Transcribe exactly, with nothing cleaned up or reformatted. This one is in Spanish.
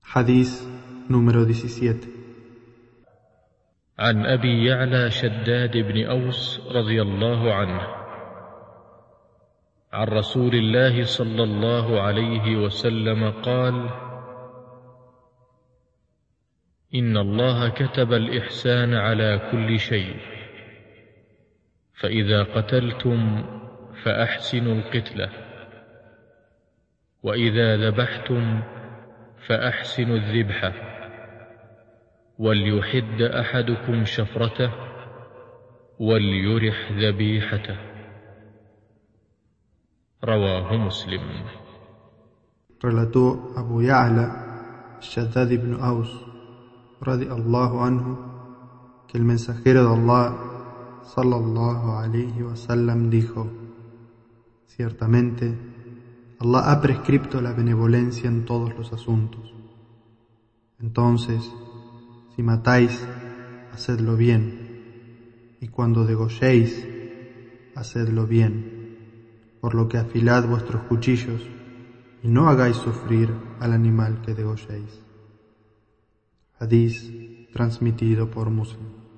Hadís número diecisiete. عن أبي يعلى شداد بن أوس رضي الله عنه عن رسول الله صلى الله عليه وسلم قال: إن الله كتب الإحسان على كل شيء، فإذا قتلتم فأحسنوا القتلة، وإذا ذبحتم فأحسنوا الذبحة، وليحد أحدكم شفرته وليرح ذبيحته. رواه مسلم. Relató Abu Ya'la Shaddad ibn Aus radiallahu anhu que el mensajero de Allah sallallahu alayhi wa sallam dijo: ciertamente Allah ha prescripto la benevolencia en todos los asuntos. Entonces, si matáis, hacedlo bien, y cuando degolléis, hacedlo bien, por lo que afilad vuestros cuchillos y no hagáis sufrir al animal que degolléis. Hadís transmitido por Muslim.